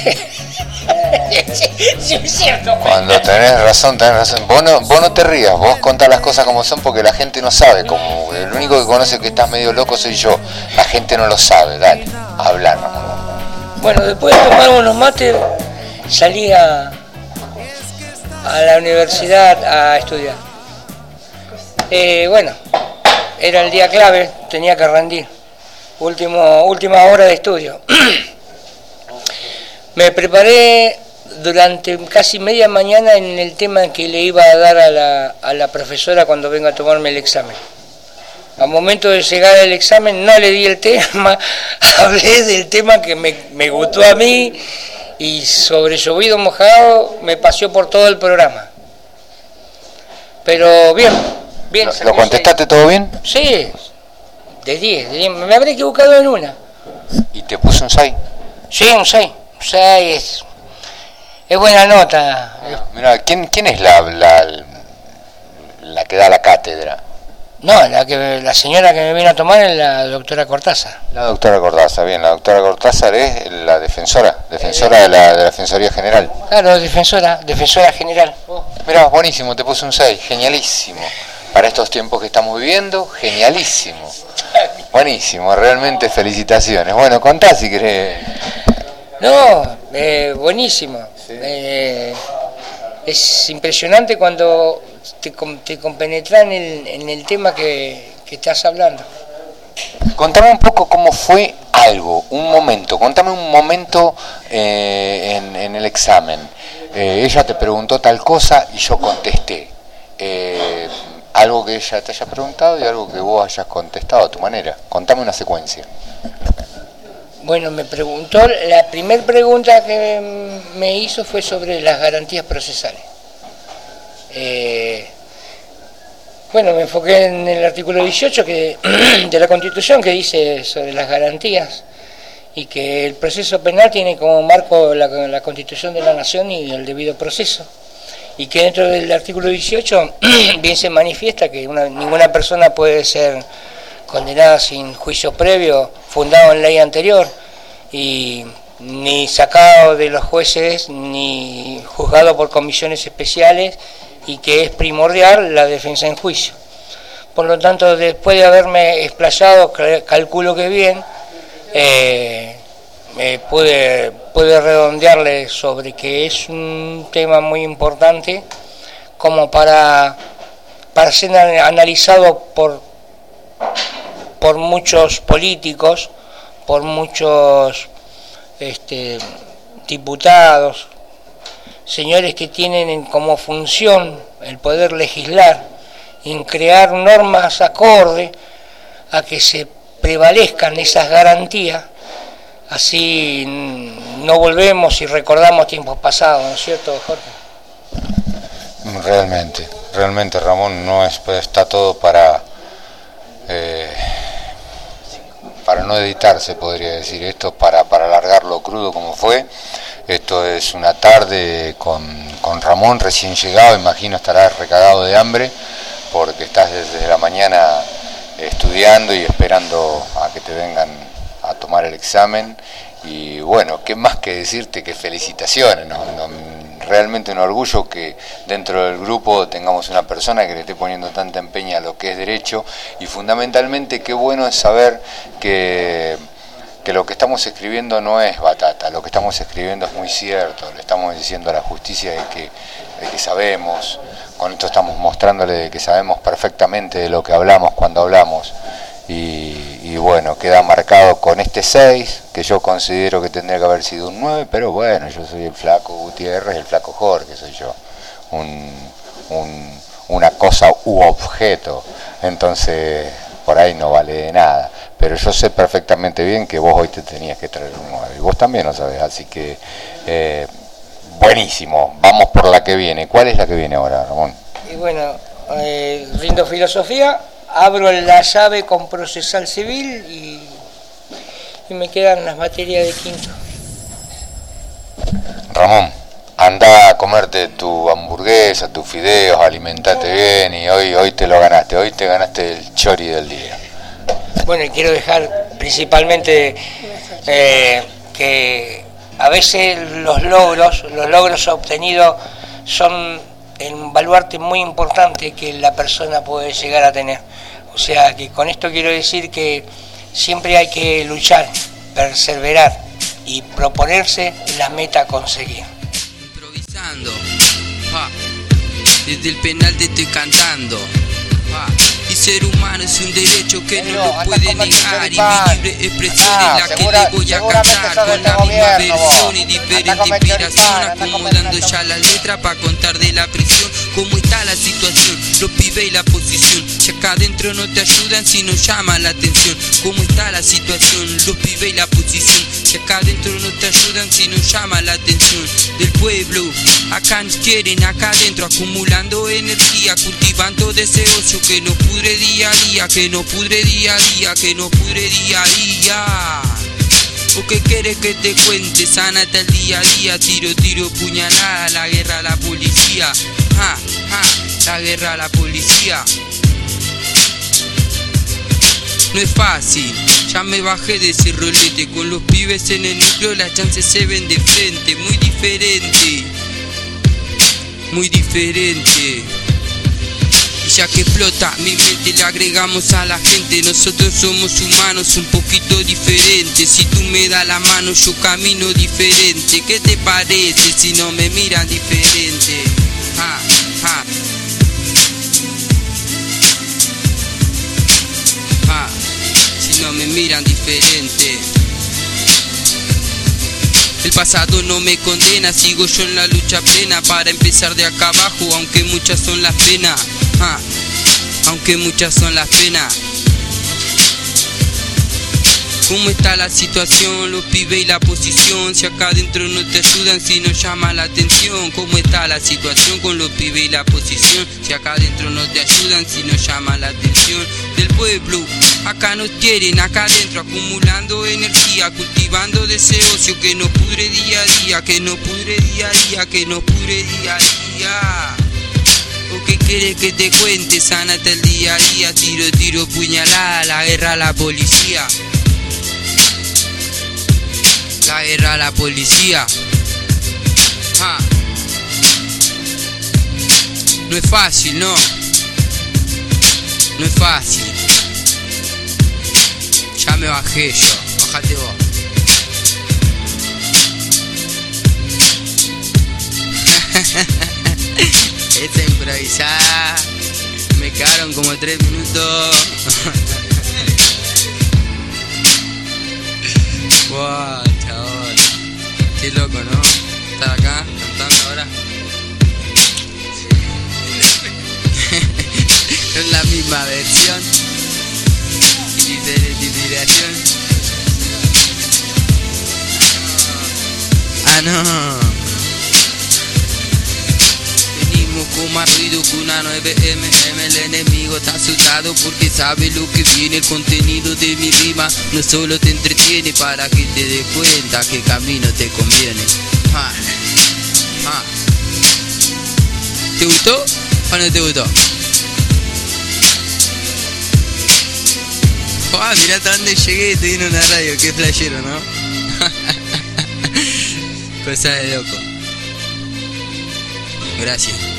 Sí, es cierto. Cuando tenés razón. Vos no te rías, vos contás las cosas como son porque la gente no sabe cómo. El único que conoce que estás medio loco soy yo. La gente no lo sabe, dale, habla, Ramón. Bueno, después de tomar unos mates, salí a la universidad a estudiar. Bueno, era el día clave, tenía que rendir. Última hora de estudio. Me preparé durante casi media mañana en el tema que le iba a dar a la profesora cuando venga a tomarme el examen. Al momento de llegar al examen no le di el tema, hablé del tema que me gustó a mí y sobre llovido mojado me paseó por todo el programa. Pero bien. ¿Lo contestaste todo bien? Sí, de 10, me habré equivocado en una. ¿Y te puso un 6? Sí, un 6. 6 es buena nota. Mira, ¿quién es la que da la cátedra? No, la señora que me vino a tomar es la doctora Cortázar. La doctora Cortázar, bien, la doctora Cortázar es la defensora de la Defensoría General. Claro, defensora general. Mirá, buenísimo, te puse un 6, genialísimo. Para estos tiempos que estamos viviendo, genialísimo. Buenísimo, realmente felicitaciones. Bueno, contá si querés. No, buenísimo. Sí. Es impresionante cuando te compenetras en el tema que estás hablando. Contame un poco cómo fue un momento en el examen. Ella te preguntó tal cosa y yo contesté. Algo que ella te haya preguntado y algo que vos hayas contestado a tu manera. Contame una secuencia. Bueno, me preguntó, la primera pregunta que me hizo fue sobre las garantías procesales. Bueno, me enfoqué en el artículo 18 de la Constitución que dice sobre las garantías y que el proceso penal tiene como marco la Constitución de la Nación y el debido proceso. Y que dentro del artículo 18 bien se manifiesta que ninguna persona puede ser condenada sin juicio previo fundado en ley anterior y ni sacado de los jueces ni juzgado por comisiones especiales y que es primordial la defensa en juicio. Por lo tanto, después de haberme explayado, calculo que bien, puede redondearle sobre que es un tema muy importante como para ser analizado por muchos políticos, por muchos diputados, señores que tienen como función el poder legislar, en crear normas acorde a que se prevalezcan esas garantías. Así no volvemos y recordamos tiempos pasados, ¿no es cierto, Jorge? Realmente, Ramón, está todo para no editarse, podría decir. Esto para alargarlo crudo como fue. Esto es una tarde con Ramón recién llegado, imagino estará recagado de hambre, porque estás desde la mañana estudiando y esperando a que te vengan a tomar el examen. Y bueno, qué más que decirte que felicitaciones, realmente un orgullo que dentro del grupo tengamos una persona que le esté poniendo tanta empeño a lo que es derecho, y fundamentalmente qué bueno es saber que lo que estamos escribiendo no es batata, lo que estamos escribiendo es muy cierto, le estamos diciendo a la justicia de que sabemos, con esto estamos mostrándole de que sabemos perfectamente de lo que hablamos cuando hablamos. Y bueno, queda marcado con este 6, que yo considero que tendría que haber sido un 9, pero bueno, yo soy el flaco Gutiérrez, el flaco Jorge, soy yo, una cosa u objeto, entonces por ahí no vale de nada, pero yo sé perfectamente bien que vos hoy te tenías que traer un 9, y vos también lo sabés, así que buenísimo, vamos por la que viene. ¿Cuál es la que viene ahora, Ramón? Y bueno, rindo filosofía, abro la llave con procesal civil y me quedan las materias de quinto. Ramón, anda a comerte tu hamburguesa, tus fideos, alimentate bien, y hoy te lo ganaste, hoy te ganaste el chori del día. Bueno, y quiero dejar principalmente que a veces los logros obtenidos son un baluarte muy importante que la persona puede llegar a tener. O sea que con esto quiero decir que siempre hay que luchar, perseverar y proponerse la meta a conseguir. Improvisando, desde el penal te estoy cantando. Y ser humano es un derecho que no lo puede negar, y mi libre expresión es la que le voy a cantar, con la misma versión y diferente inspiración, acomodando ya la letra para contar de la prisión. Cómo está la situación, los pibes y la posición, si acá adentro no te ayudan si no llaman la atención. Cómo está la situación, los pibes y la posición, si acá adentro no te ayudan si no llaman la atención. Del pueblo, acá nos quieren, acá adentro acumulando energía, cultivando deseos que no pudre día a día, que no pudre día a día, que no pudre día a día. ¿O qué quieres que te cuente? Sánate el día a día, tiro, tiro, puñalada, la guerra a la policía. La guerra a la policía. No es fácil, ya me bajé de ese rolete, con los pibes en el núcleo las chances se ven de frente. Muy diferente, muy diferente. Y ya que explota mi mente le agregamos a la gente, nosotros somos humanos un poquito diferentes. Si tú me das la mano yo camino diferente. ¿Qué te parece si no me miran diferente? Si no me miran diferente. El pasado no me condena, sigo yo en la lucha plena para empezar de acá abajo, aunque muchas son las penas. Aunque muchas son las penas. ¿Cómo está la situación, los pibes y la posición? Si acá adentro no te ayudan, si no llama la atención. ¿Cómo está la situación con los pibes y la posición? Si acá adentro no te ayudan, si no llama la atención. Del pueblo, acá nos quieren, acá adentro acumulando energía, cultivando deseos que no pudre día a día, que no pudre día a día, que no pudre día a día. ¿O qué quieres que te cuente? Sánate el día a día, tiro, tiro, puñalada, la guerra a la policía. La guerra a la policía. No es fácil, no. No es fácil. Ya me bajé yo, bájate vos. Esta improvisada me quedaron como 3 minutos. Wow, chaval, qué loco, ¿no? Estar acá cantando ahora. Es la misma versión y diferente inspiración. No. Venimos con más ruido que una 9mm. El enemigo está asustado porque sabe lo que viene. El contenido de mi rima no solo te entretiene, para que te des cuenta qué camino te conviene. ¿Te gustó o no te gustó? Mirá hasta dónde llegué, estoy en una radio, qué flashero, ¿no? Cosa de loco. Gracias.